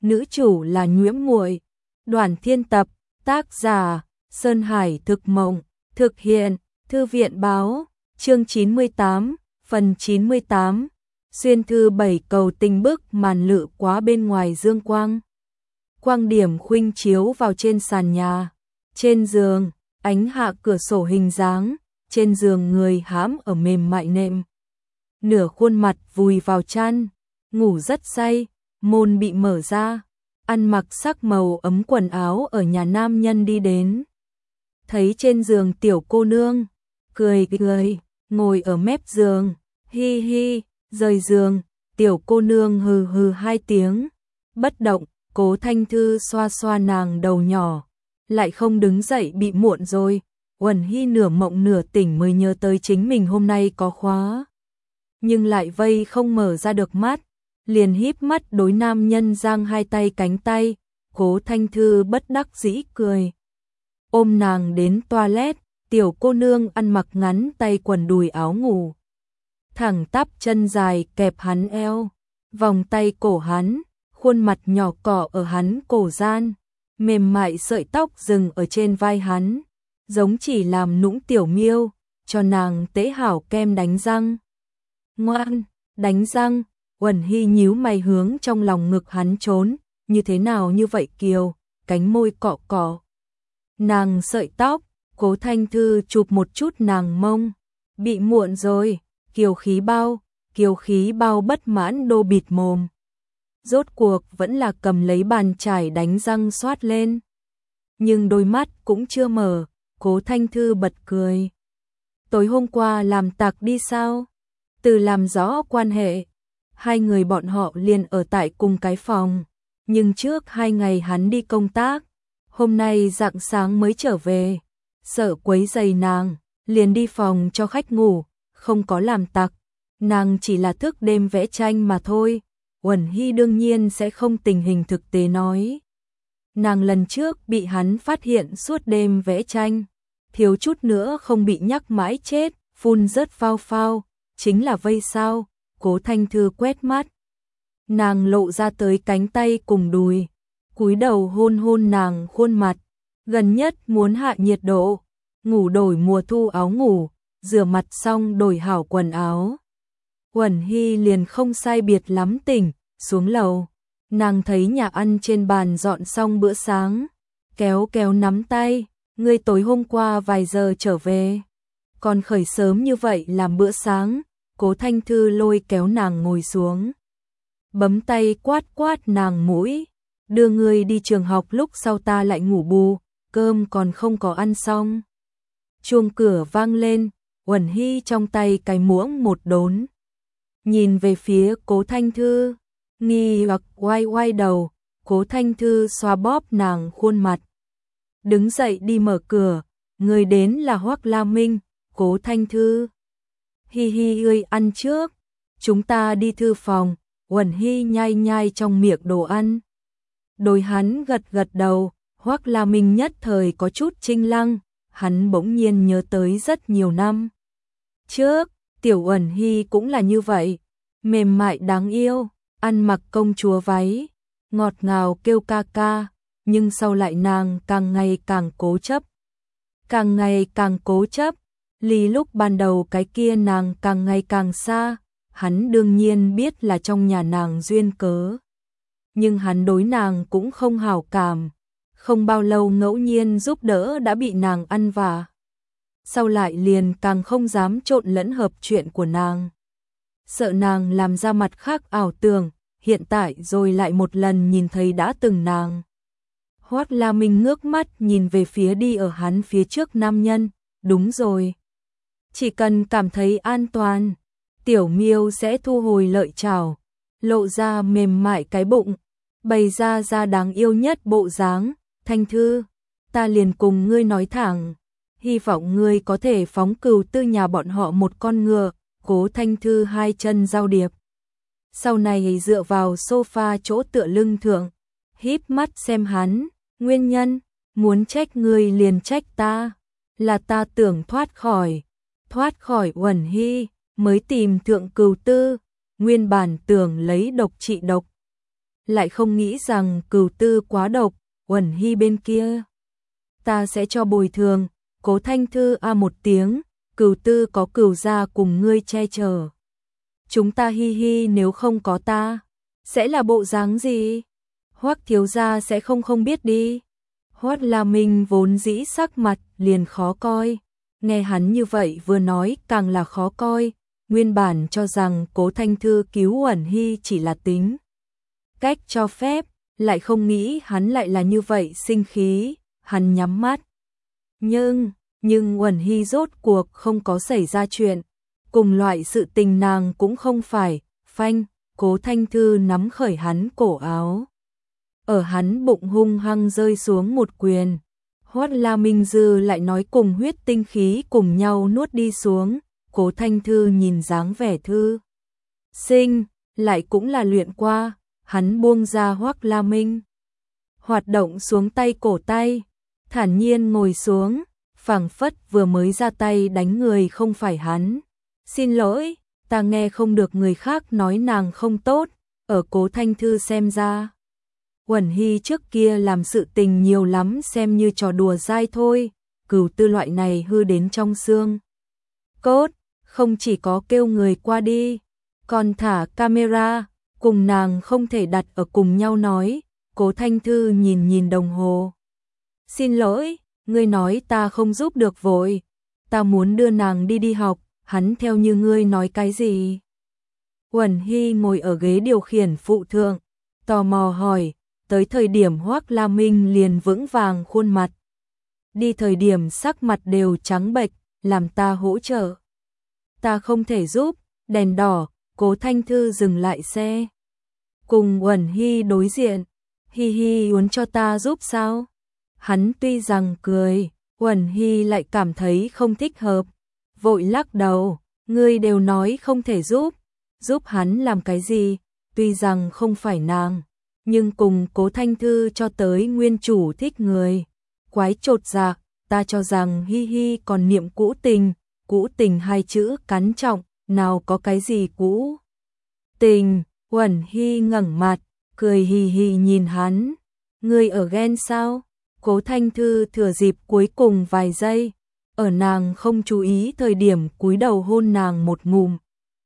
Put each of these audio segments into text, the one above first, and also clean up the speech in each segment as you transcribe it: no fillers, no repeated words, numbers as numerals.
nữ chủ là Nhuễm Muội. Đoàn Thiên tập, tác giả Sơn Hải Thực Mộng, thực hiện Thư viện Báo, chương 98, phần 98. Xuyên thư 7 cầu tình bức màn lự quá bên ngoài dương quang. Quang điểm khuynh chiếu vào trên sàn nhà, trên giường, ánh hạ cửa sổ hình dáng, trên giường người hãm ở mềm mại nệm. Nửa khuôn mặt vùi vào chăn, ngủ rất say, môn bị mở ra, ăn mặc sắc màu ấm quần áo ở nhà nam nhân đi đến. Thấy trên giường tiểu cô nương, cười cười, ngồi ở mép giường, hi hi, rời giường, tiểu cô nương hừ hừ 2 tiếng, bất động. Cố Thanh Thư xoa xoa nàng đầu nhỏ, lại không đứng dậy, bị muộn rồi. Uẩn Hi nửa mộng nửa tỉnh mới nhớ tới chính mình hôm nay có khóa, nhưng lại vây không mở ra được mắt, liền híp mắt đối nam nhân giang 2 tay cánh tay. Cố Thanh Thư bất đắc dĩ cười, ôm nàng đến toilet. Tiểu cô nương ăn mặc ngắn tay quần đùi áo ngủ, thẳng tắp chân dài kẹp hắn eo, vòng tay cổ hắn, khuôn mặt nhỏ cọ ở hắn cổ gian, mềm mại sợi tóc dừng ở trên vai hắn, giống chỉ làm nũng tiểu miêu, cho nàng tễ hảo kem đánh răng. Ngoan, đánh răng. Uẩn Hi nhíu mày hướng trong lòng ngực hắn trốn, như thế nào như vậy Kiều, cánh môi cọ cọ nàng sợi tóc. Cố Thanh Thư chụp một chút nàng mông, bị muộn rồi. Kiều khí bao bất mãn đô bịt mồm, rốt cuộc vẫn là cầm lấy bàn chải đánh răng xoát lên, nhưng đôi mắt cũng chưa mở. Cố Thanh Thư bật cười, tối hôm qua làm tặc đi sao? Từ làm rõ quan hệ, 2 người bọn họ liền ở tại cùng cái phòng, nhưng trước 2 ngày hắn đi công tác, hôm nay rạng sáng mới trở về, sợ quấy rầy nàng, liền đi phòng cho khách ngủ, không có làm tặc, nàng chỉ là thức đêm vẽ tranh mà thôi. Uẩn Hi đương nhiên sẽ không tình hình thực tế nói. Nàng lần trước bị hắn phát hiện suốt đêm vẽ tranh, thiếu chút nữa không bị nhắc mãi chết, phun rớt phao phao, chính là vây sao? Cố Thanh Thư quét mắt, nàng lộ ra tới cánh tay cùng đùi, cúi đầu hôn hôn nàng khuôn mặt, gần nhất muốn hạ nhiệt độ, ngủ đổi mùa thu áo ngủ, rửa mặt xong đổi hảo quần áo. Uẩn Hi liền không sai biệt lắm tỉnh, xuống lầu, nàng thấy nhà ăn trên bàn dọn xong bữa sáng, kéo kéo nắm tay, ngươi tối hôm qua vài giờ trở về, còn khởi sớm như vậy làm bữa sáng. Cố Thanh Thư lôi kéo nàng ngồi xuống, bấm tay quát quát nàng mũi, đưa ngươi đi trường học lúc sau ta lại ngủ bù, cơm còn không có ăn xong. Chuông cửa vang lên, Uẩn Hi trong tay cái muỗng một đốn, nhìn về phía Cố Thanh Thư, nghi hoặc quay đầu. Cố Thanh Thư xoa bóp nàng khuôn mặt, đứng dậy đi mở cửa, người đến là Hoắc La Minh. Cố Thanh Thư, hi hi, ngươi ăn trước, chúng ta đi thư phòng. Uẩn Hi nhai nhai trong miệng đồ ăn, đối hắn gật gật đầu. Hoắc La Minh nhất thời có chút chinh lăng, hắn bỗng nhiên nhớ tới rất nhiều năm trước, tiểu Uẩn Hi cũng là như vậy, mềm mại đáng yêu, ăn mặc công chúa váy, ngọt ngào kêu ca ca, nhưng sau lại nàng càng ngày càng cố chấp, càng ngày càng cố chấp, ly lúc ban đầu cái kia nàng càng ngày càng xa. Hắn đương nhiên biết là trong nhà nàng duyên cớ, nhưng hắn đối nàng cũng không hảo cảm, không bao lâu ngẫu nhiên giúp đỡ đã bị nàng ăn vạ, sau lại liền càng không dám trộn lẫn hợp chuyện của nàng, sợ nàng làm ra mặt khác ảo tưởng. Hiện tại rồi lại một lần nhìn thấy đã từng nàng. Hoắc La Minh ngước mắt nhìn về phía đi ở hắn phía trước nam nhân, đúng rồi, chỉ cần cảm thấy an toàn, tiểu miêu sẽ thu hồi lợi chảo, lộ ra mềm mại cái bụng, bày ra đáng yêu nhất bộ dáng. Thanh Thư, ta liền cùng ngươi nói thẳng, hy vọng ngươi có thể phóng cừu tư nhà bọn họ một con ngựa. Cố Thanh Thư 2 chân giao điệp, sau này dựa vào sofa chỗ tựa lưng thượng, híp mắt xem hắn. Nguyên nhân, muốn trách ngươi liền trách ta, là ta tưởng thoát khỏi Uẩn Hi mới tìm thượng cừu tư, nguyên bản tưởng lấy độc trị độc, lại không nghĩ rằng Cửu Tư quá độc, Uẩn Hy bên kia. Ta sẽ cho bồi thường, Cố Thanh Thư một tiếng, Cửu Tư có Cửu gia cùng ngươi che chở. Chúng ta hi hi nếu không có ta, sẽ là bộ dáng gì? Hoắc thiếu gia sẽ không biết đi. Hoắc La Minh vốn dĩ sắc mặt liền khó coi, nghe hắn như vậy vừa nói càng là khó coi, nguyên bản cho rằng Cố Thanh Thư cứu Uẩn Hy chỉ là tính cách cho phép, lại không nghĩ hắn lại là như vậy sinh khí, hắn nhắm mắt. Nhưng Uẩn Hy rốt cuộc không có xảy ra chuyện, cùng loại sự tình nàng cũng không phải, phanh, Cố Thanh Thư nắm khởi hắn cổ áo. Ở hắn bụng hung hăng rơi xuống một quyền. Hoắc La Minh Dư lại nói cùng huyết tinh khí cùng nhau nuốt đi xuống, Cố Thanh Thư nhìn dáng vẻ thư sinh, lại cũng là luyện qua, hắn buông ra Hoắc La Minh. Hoạt động xuống tay cổ tay, thản nhiên ngồi xuống, phảng phất vừa mới ra tay đánh người không phải hắn. Xin lỗi, ta nghe không được người khác nói nàng không tốt, ở Cố Thanh Thư xem ra. Uẩn Hy trước kia làm sự tình nhiều lắm xem như trò đùa dai thôi, Cửu Tư loại này hư đến trong xương cốt, không chỉ có kêu người qua đi, còn thả camera, cùng nàng không thể đặt ở cùng nhau nói. Cố Thanh Thư nhìn đồng hồ. Xin lỗi, ngươi nói ta không giúp được vội, ta muốn đưa nàng đi học, hắn theo như ngươi nói cái gì? Uẩn Hy ngồi ở ghế điều khiển phụ thượng, tò mò hỏi, tới thời điểm Hoắc La Minh liền vững vàng khuôn mặt. Đi thời điểm sắc mặt đều trắng bệch, làm ta hỗ trợ. Ta không thể giúp, đèn đỏ, Cố Thanh Thư dừng lại xe. Cùng Uẩn Hy đối diện, hi hi muốn cho ta giúp sao? Hắn tuy rằng cười, Uẩn Hy lại cảm thấy không thích hợp, vội lắc đầu, ngươi đều nói không thể giúp hắn làm cái gì, tuy rằng không phải nàng, nhưng cùng Cố Thanh Thư cho tới nguyên chủ thích người. Quái chột dạ, ta cho rằng hi hi còn niệm cũ tình hai chữ cắn trọng, nào có cái gì cũ tình. Uẩn Hy ngẩng mặt, cười hì hì nhìn hắn, ngươi ở ghen sao? Cố Thanh Thư thừa dịp cuối cùng vài giây, ở nàng không chú ý thời điểm cúi đầu hôn nàng một ngụm.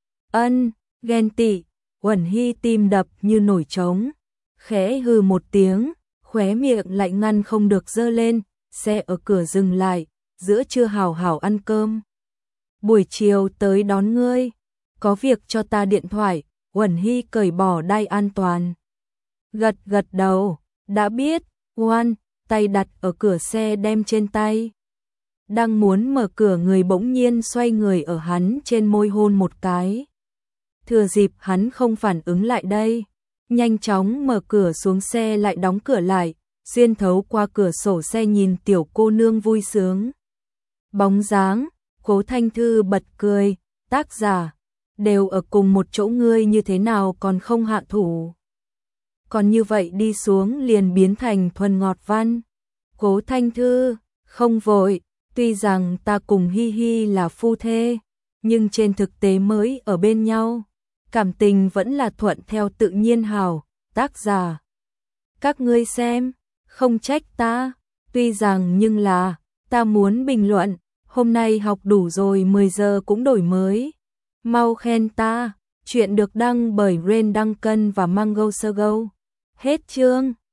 Ghen tị. Uẩn Hy tim đập như nổi trống, khẽ hừ một tiếng, khóe miệng lại ngăn không được giơ lên, xe ở cửa dừng lại, giữa trưa hảo hảo ăn cơm. Buổi chiều tới đón ngươi, có việc cho ta điện thoại. Uẩn Hy cởi bỏ đai an toàn, gật đầu, đã biết. Ngoan, tay đặt ở cửa xe đem trên tay. Đang muốn mở cửa người bỗng nhiên xoay người ở hắn trên môi hôn một cái. Thừa dịp hắn không phản ứng lại đây, nhanh chóng mở cửa xuống xe lại đóng cửa lại, xuyên thấu qua cửa sổ xe nhìn tiểu cô nương vui sướng. Bóng dáng, Cố Thanh Thư bật cười, tác giả, đều ở cùng một chỗ ngươi như thế nào còn không hạ thủ. Còn như vậy đi xuống liền biến thành thuần ngọt văn. Cố Thanh Thư, không vội, tuy rằng ta cùng hi hi là phu thê, nhưng trên thực tế mới ở bên nhau, cảm tình vẫn là thuận theo tự nhiên hảo. Tác giả, các ngươi xem, không trách ta, tuy rằng nhưng là, ta muốn bình luận, hôm nay học đủ rồi 10 giờ cũng đổi mới. Mau khen ta, chuyện được đăng bởi Rain Duncan và Mango Sogo. Hết chương.